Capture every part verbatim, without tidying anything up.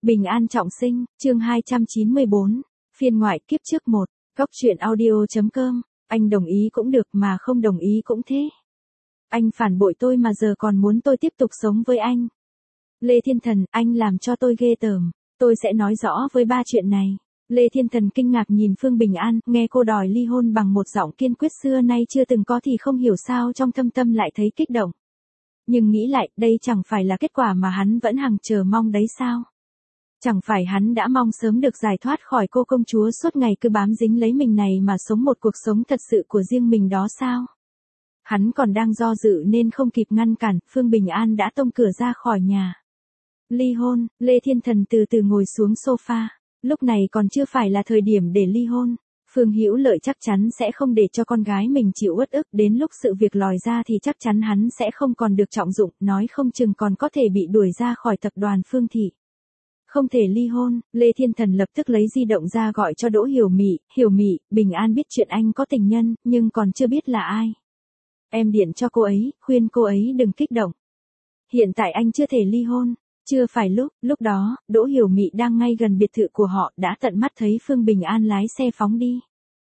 Bình an trọng sinh, chương hai trăm chín mươi bốn, phiên ngoại kiếp trước một, góc truyện audio.com, anh đồng ý cũng được mà không đồng ý cũng thế. Anh phản bội tôi mà giờ còn muốn tôi tiếp tục sống với anh. Lê Thiên Thần, anh làm cho tôi ghê tởm, tôi sẽ nói rõ với ba chuyện này. Lê Thiên Thần kinh ngạc nhìn Phương Bình An, nghe cô đòi ly hôn bằng một giọng kiên quyết xưa nay chưa từng có thì không hiểu sao trong thâm tâm lại thấy kích động. Nhưng nghĩ lại, đây chẳng phải là kết quả mà hắn vẫn hằng chờ mong đấy sao? Chẳng phải hắn đã mong sớm được giải thoát khỏi cô công chúa suốt ngày cứ bám dính lấy mình này mà sống một cuộc sống thật sự của riêng mình đó sao? Hắn còn đang do dự nên không kịp ngăn cản, Phương Bình An đã tông cửa ra khỏi nhà. Ly hôn, Lê Thiên Thần từ từ ngồi xuống sofa. Lúc này còn chưa phải là thời điểm để ly hôn. Phương Hữu Lợi chắc chắn sẽ không để cho con gái mình chịu uất ức, đến lúc sự việc lòi ra thì chắc chắn hắn sẽ không còn được trọng dụng, nói không chừng còn có thể bị đuổi ra khỏi tập đoàn Phương Thị. Không thể ly hôn, Lê Thiên Thần lập tức lấy di động ra gọi cho Đỗ Hiểu Mị, Hiểu Mị, Bình An biết chuyện anh có tình nhân, nhưng còn chưa biết là ai. Em điện cho cô ấy, khuyên cô ấy đừng kích động. Hiện tại anh chưa thể ly hôn. Chưa phải lúc, lúc đó, Đỗ Hiểu Mị đang ngay gần biệt thự của họ đã tận mắt thấy Phương Bình An lái xe phóng đi.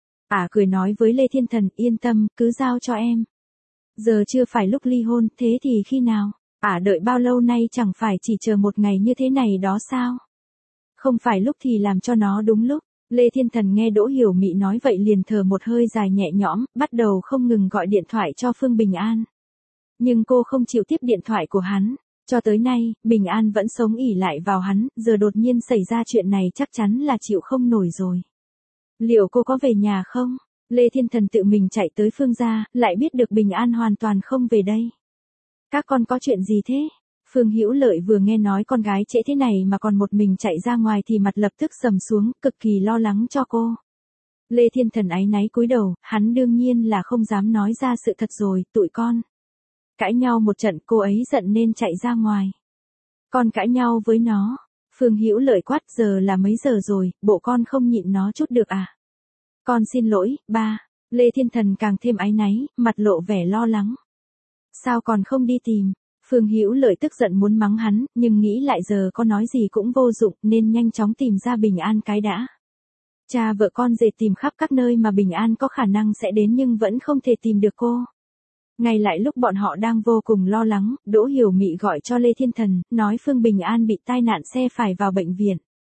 Ả à, cười nói với Lê Thiên Thần, yên tâm, cứ giao cho em. Giờ chưa phải lúc ly hôn, thế thì khi nào? Ả à, đợi bao lâu nay chẳng phải chỉ chờ một ngày như thế này đó sao? Không phải lúc thì làm cho nó đúng lúc. Lê Thiên Thần nghe Đỗ Hiểu Mị nói vậy liền thở một hơi dài nhẹ nhõm, bắt đầu không ngừng gọi điện thoại cho Phương Bình An. Nhưng cô không chịu tiếp điện thoại của hắn. Cho tới nay, Bình An vẫn sống ỷ lại vào hắn, giờ đột nhiên xảy ra chuyện này chắc chắn là chịu không nổi rồi. Liệu cô có về nhà không? Lê Thiên Thần tự mình chạy tới Phương gia, lại biết được Bình An hoàn toàn không về đây. Các con có chuyện gì thế? Phương Hữu Lợi vừa nghe nói con gái trễ thế này mà còn một mình chạy ra ngoài thì mặt lập tức sầm xuống, cực kỳ lo lắng cho cô. Lê Thiên Thần áy náy cúi đầu, hắn đương nhiên là không dám nói ra sự thật rồi, tụi con. Cãi nhau một trận, cô ấy giận nên chạy ra ngoài. Con cãi nhau với nó. Phương Hữu Lợi quát, giờ là mấy giờ rồi, bộ con không nhịn nó chút được à? Con xin lỗi, ba. Lê Thiên Thần càng thêm áy náy, mặt lộ vẻ lo lắng. Sao còn không đi tìm? Phương Hữu Lợi tức giận muốn mắng hắn, nhưng nghĩ lại giờ có nói gì cũng vô dụng nên nhanh chóng tìm ra Bình An cái đã. Cha vợ con dệt tìm khắp các nơi mà Bình An có khả năng sẽ đến nhưng vẫn không thể tìm được cô. Ngay lại lúc bọn họ đang vô cùng lo lắng, Đỗ Hiểu Mị gọi cho Lê Thiên Thần, nói Phương Bình An bị tai nạn xe phải vào bệnh viện.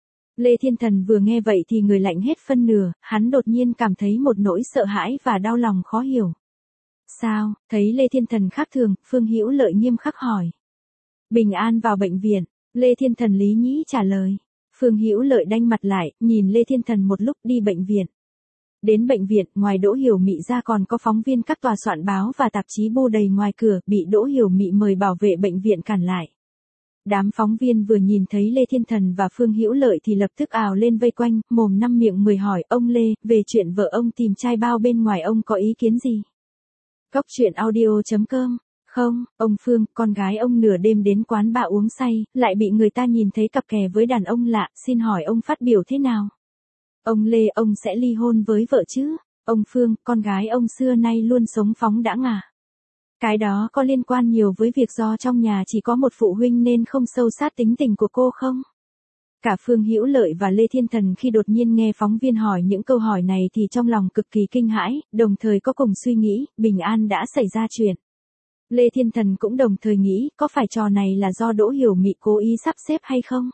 Lê Thiên Thần vừa nghe vậy thì người lạnh hết phân nửa, hắn đột nhiên cảm thấy một nỗi sợ hãi và đau lòng khó hiểu. Sao, thấy Lê Thiên Thần khác thường, Phương Hữu Lợi nghiêm khắc hỏi. Bình An vào bệnh viện, Lê Thiên Thần lý nhí trả lời. Phương Hữu Lợi đanh mặt lại, nhìn Lê Thiên Thần một lúc đi bệnh viện. Đến bệnh viện, ngoài Đỗ Hiểu Mị ra còn có phóng viên các tòa soạn báo và tạp chí bô đầy ngoài cửa, bị Đỗ Hiểu Mị mời bảo vệ bệnh viện cản lại. Đám phóng viên vừa nhìn thấy Lê Thiên Thần và Phương Hữu Lợi thì lập tức ào lên vây quanh, mồm năm miệng mười hỏi, ông Lê, về chuyện vợ ông tìm trai bao bên ngoài ông có ý kiến gì? Góc truyện audio.com, không, ông Phương, con gái ông nửa đêm đến quán bà uống say, lại bị người ta nhìn thấy cặp kè với đàn ông lạ, xin hỏi ông phát biểu thế nào? Ông Lê, ông sẽ ly hôn với vợ chứ? Ông Phương, con gái ông xưa nay luôn sống phóng đãng à? Cái đó có liên quan nhiều với việc do trong nhà chỉ có một phụ huynh nên không sâu sát tính tình của cô không? Cả Phương Hữu Lợi và Lê Thiên Thần khi đột nhiên nghe phóng viên hỏi những câu hỏi này thì trong lòng cực kỳ kinh hãi, đồng thời có cùng suy nghĩ, Bình An đã xảy ra chuyện. Lê Thiên Thần cũng đồng thời nghĩ, có phải trò này là do Đỗ Hiểu Mị cố ý sắp xếp hay không?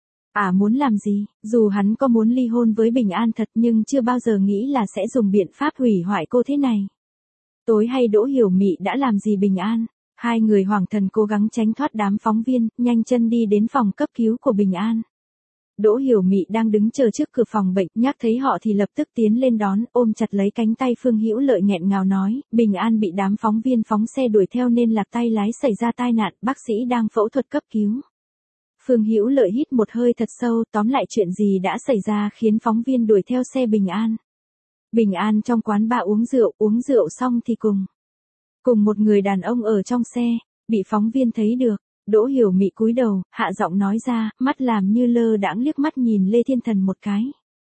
À muốn làm gì, dù hắn có muốn ly hôn với Bình An thật nhưng chưa bao giờ nghĩ là sẽ dùng biện pháp hủy hoại cô thế này. Tối hay Đỗ Hiểu Mị đã làm gì Bình An? Hai người hoàng thần cố gắng tránh thoát đám phóng viên, nhanh chân đi đến phòng cấp cứu của Bình An. Đỗ Hiểu Mị đang đứng chờ trước cửa phòng bệnh, nhắc thấy họ thì lập tức tiến lên đón, ôm chặt lấy cánh tay Phương Hữu Lợi nghẹn ngào nói, Bình An bị đám phóng viên phóng xe đuổi theo nên lạc tay lái xảy ra tai nạn, bác sĩ đang phẫu thuật cấp cứu. Phương Hữu Lợi hít một hơi thật sâu, tóm lại chuyện gì đã xảy ra khiến phóng viên đuổi theo xe Bình An. Bình An trong quán bar uống rượu, uống rượu xong thì cùng. Cùng một người đàn ông ở trong xe, bị phóng viên thấy được. Đỗ Hiểu Mị cúi đầu, hạ giọng nói ra, mắt làm như lơ đãng liếc mắt nhìn Lê Thiên Thần một cái.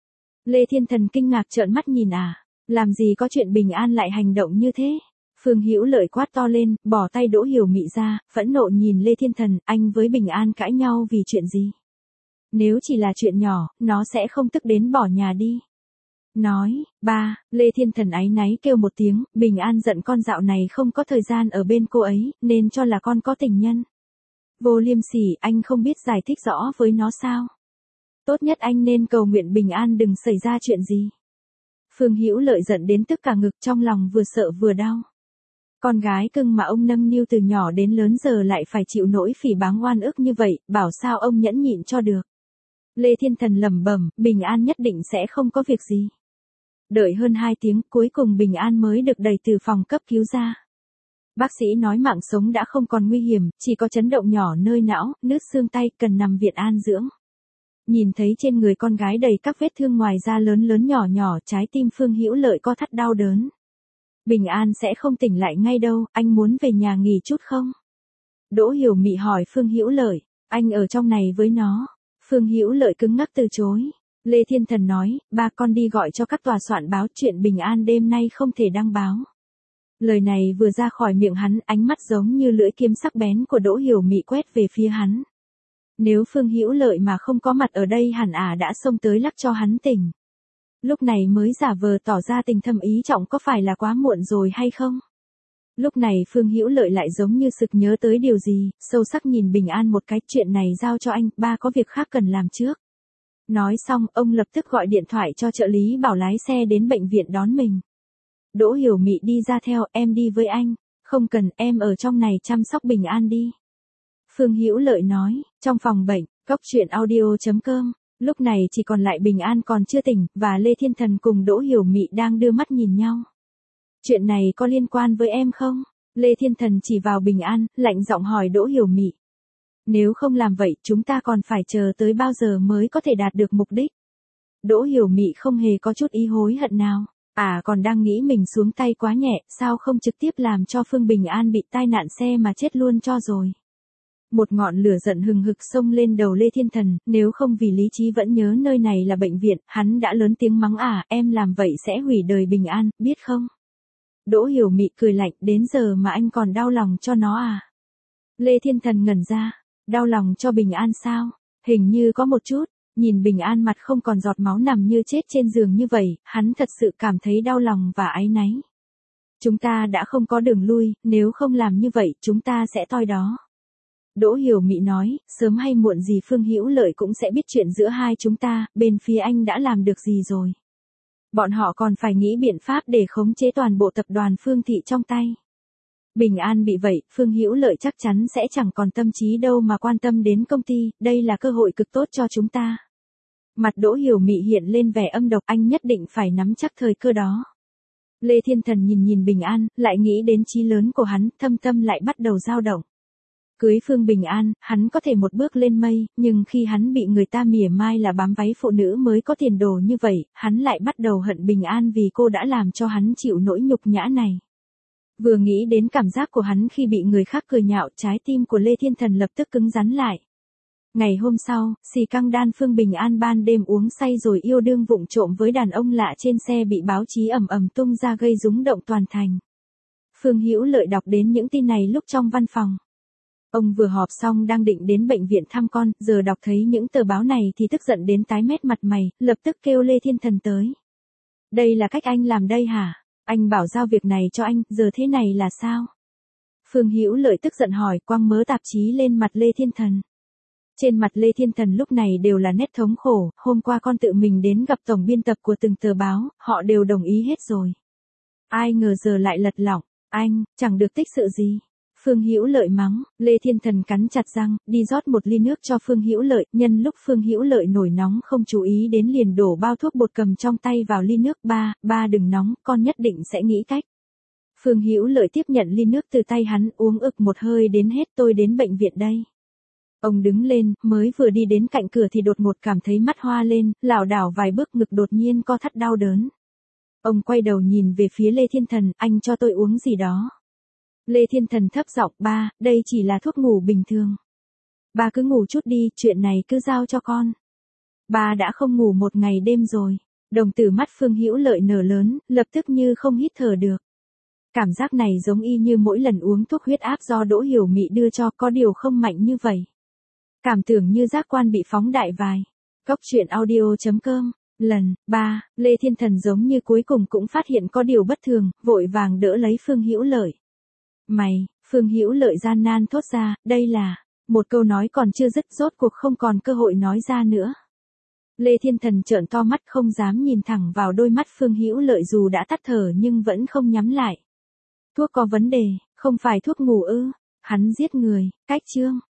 Lê Thiên Thần kinh ngạc trợn mắt nhìn à, làm gì có chuyện Bình An lại hành động như thế? Phương Hữu Lợi quát to lên, bỏ tay Đỗ Hiểu Mị ra, phẫn nộ nhìn Lê Thiên Thần, anh với Bình An cãi nhau vì chuyện gì? Nếu chỉ là chuyện nhỏ, nó sẽ không tức đến bỏ nhà đi. Nói, ba, Lê Thiên Thần áy náy kêu một tiếng, Bình An giận con dạo này không có thời gian ở bên cô ấy, nên cho là con có tình nhân. Vô liêm sỉ, anh không biết giải thích rõ với nó sao? Tốt nhất anh nên cầu nguyện Bình An đừng xảy ra chuyện gì. Phương Hữu Lợi giận đến tức cả ngực, trong lòng vừa sợ vừa đau. Con gái cưng mà ông nâng niu từ nhỏ đến lớn giờ lại phải chịu nỗi phỉ báng oan ức như vậy, bảo sao ông nhẫn nhịn cho được. Lê Thiên Thần lẩm bẩm, Bình An nhất định sẽ không có việc gì. Đợi hơn hai tiếng, cuối cùng Bình An mới được đẩy từ phòng cấp cứu ra. Bác sĩ nói mạng sống đã không còn nguy hiểm, chỉ có chấn động nhỏ nơi não, nứt xương tay, cần nằm viện an dưỡng. Nhìn thấy trên người con gái đầy các vết thương ngoài da lớn lớn nhỏ nhỏ, trái tim Phương Hữu Lợi co thắt đau đớn. Bình An sẽ không tỉnh lại ngay đâu, anh muốn về nhà nghỉ chút không? Đỗ Hiểu Mị hỏi Phương Hữu Lợi, anh ở trong này với nó. Phương Hữu Lợi cứng ngắc từ chối. Lê Thiên Thần nói, ba con đi gọi cho các tòa soạn báo chuyện Bình An đêm nay không thể đăng báo. Lời này vừa ra khỏi miệng hắn, ánh mắt giống như lưỡi kiếm sắc bén của Đỗ Hiểu Mị quét về phía hắn. Nếu Phương Hữu Lợi mà không có mặt ở đây hẳn ả đã xông tới lắc cho hắn tỉnh. Lúc này mới giả vờ tỏ ra tình thâm ý trọng, có phải là quá muộn rồi hay không? Lúc này Phương Hữu Lợi lại giống như sực nhớ tới điều gì, sâu sắc nhìn Bình An một cái, chuyện này giao cho anh, ba có việc khác cần làm trước. Nói xong, ông lập tức gọi điện thoại cho trợ lý bảo lái xe đến bệnh viện đón mình. Đỗ Hiểu Mị đi ra theo, em đi với anh. Không cần, em ở trong này chăm sóc Bình An đi. Phương Hữu Lợi nói, trong phòng bệnh, Cóc Truyện Audio chấm com, lúc này chỉ còn lại Bình An còn chưa tỉnh, và Lê Thiên Thần cùng Đỗ Hiểu Mị đang đưa mắt nhìn nhau. Chuyện này có liên quan với em không? Lê Thiên Thần chỉ vào Bình An, lạnh giọng hỏi Đỗ Hiểu Mị. Nếu không làm vậy, chúng ta còn phải chờ tới bao giờ mới có thể đạt được mục đích? Đỗ Hiểu Mị không hề có chút ý hối hận nào. À còn đang nghĩ mình xuống tay quá nhẹ, sao không trực tiếp làm cho Phương Bình An bị tai nạn xe mà chết luôn cho rồi. Một ngọn lửa giận hừng hực xông lên đầu Lê Thiên Thần, nếu không vì lý trí vẫn nhớ nơi này là bệnh viện, hắn đã lớn tiếng mắng à, em làm vậy sẽ hủy đời Bình An, biết không? Đỗ Hiểu Mị cười lạnh, đến giờ mà anh còn đau lòng cho nó à? Lê Thiên Thần ngẩn ra, đau lòng cho Bình An sao? Hình như có một chút. Nhìn Bình An mặt không còn giọt máu nằm như chết trên giường như vậy, hắn thật sự cảm thấy đau lòng và áy náy. Chúng ta đã không có đường lui, nếu không làm như vậy chúng ta sẽ toi đó. Đỗ Hiểu Mị nói, sớm hay muộn gì Phương Hữu Lợi cũng sẽ biết chuyện giữa hai chúng ta, bên phía anh đã làm được gì rồi. Bọn họ còn phải nghĩ biện pháp để khống chế toàn bộ tập đoàn Phương Thị trong tay. Bình An bị vậy, Phương Hữu Lợi chắc chắn sẽ chẳng còn tâm trí đâu mà quan tâm đến công ty, đây là cơ hội cực tốt cho chúng ta. Mặt Đỗ Hiểu Mị hiện lên vẻ âm độc, anh nhất định phải nắm chắc thời cơ đó. Lê Thiên Thần nhìn nhìn Bình An, lại nghĩ đến chí lớn của hắn, thâm tâm lại bắt đầu dao động. Cưới Phương Bình An, hắn có thể một bước lên mây, nhưng khi hắn bị người ta mỉa mai là bám váy phụ nữ mới có tiền đồ như vậy, hắn lại bắt đầu hận Bình An vì cô đã làm cho hắn chịu nỗi nhục nhã này. Vừa nghĩ đến cảm giác của hắn khi bị người khác cười nhạo, trái tim của Lê Thiên Thần lập tức cứng rắn lại. Ngày hôm sau, xì căng đan Phương Bình An ban đêm uống say rồi yêu đương vụng trộm với đàn ông lạ trên xe bị báo chí ầm ầm tung ra gây rúng động toàn thành. Phương Hữu Lợi đọc đến những tin này lúc trong văn phòng. Ông vừa họp xong đang định đến bệnh viện thăm con, giờ đọc thấy những tờ báo này thì tức giận đến tái mét mặt mày, lập tức kêu Lê Thiên Thần tới. Đây là cách anh làm đây hả? Anh bảo giao việc này cho anh, giờ thế này là sao? Phương Hữu Lợi tức giận hỏi, quăng mớ tạp chí lên mặt Lê Thiên Thần. Trên mặt Lê Thiên Thần lúc này đều là nét thống khổ, hôm qua con tự mình đến gặp tổng biên tập của từng tờ báo, họ đều đồng ý hết rồi. Ai ngờ giờ lại lật lọng, anh, chẳng được tích sự gì. Phương Hữu Lợi mắng, Lê Thiên Thần cắn chặt răng, đi rót một ly nước cho Phương Hữu Lợi, nhân lúc Phương Hữu Lợi nổi nóng không chú ý đến liền đổ bao thuốc bột cầm trong tay vào ly nước, ba, ba đừng nóng, con nhất định sẽ nghĩ cách. Phương Hữu Lợi tiếp nhận ly nước từ tay hắn, uống ực một hơi đến hết, tôi đến bệnh viện đây. Ông đứng lên, mới vừa đi đến cạnh cửa thì đột ngột cảm thấy mắt hoa lên, lảo đảo vài bước ngực đột nhiên co thắt đau đớn. Ông quay đầu nhìn về phía Lê Thiên Thần, anh cho tôi uống gì đó. Lê Thiên Thần thấp giọng, ba, đây chỉ là thuốc ngủ bình thường. Ba cứ ngủ chút đi, chuyện này cứ giao cho con. Ba đã không ngủ một ngày đêm rồi. Đồng tử mắt Phương Hữu Lợi nở lớn, lập tức như không hít thở được. Cảm giác này giống y như mỗi lần uống thuốc huyết áp do Đỗ Hiểu Mị đưa cho, có điều không mạnh như vậy. Cảm tưởng như giác quan bị phóng đại vài. Cóc truyện audio chấm com. Lần ba, Lê Thiên Thần giống như cuối cùng cũng phát hiện có điều bất thường, vội vàng đỡ lấy Phương Hữu Lợi. Mày, Phương Hữu Lợi gian nan thốt ra, đây là, một câu nói còn chưa dứt rốt cuộc không còn cơ hội nói ra nữa. Lê Thiên Thần trợn to mắt không dám nhìn thẳng vào đôi mắt Phương Hữu Lợi dù đã tắt thở nhưng vẫn không nhắm lại. Thuốc có vấn đề, không phải thuốc ngủ ư? Hắn giết người, cách chương.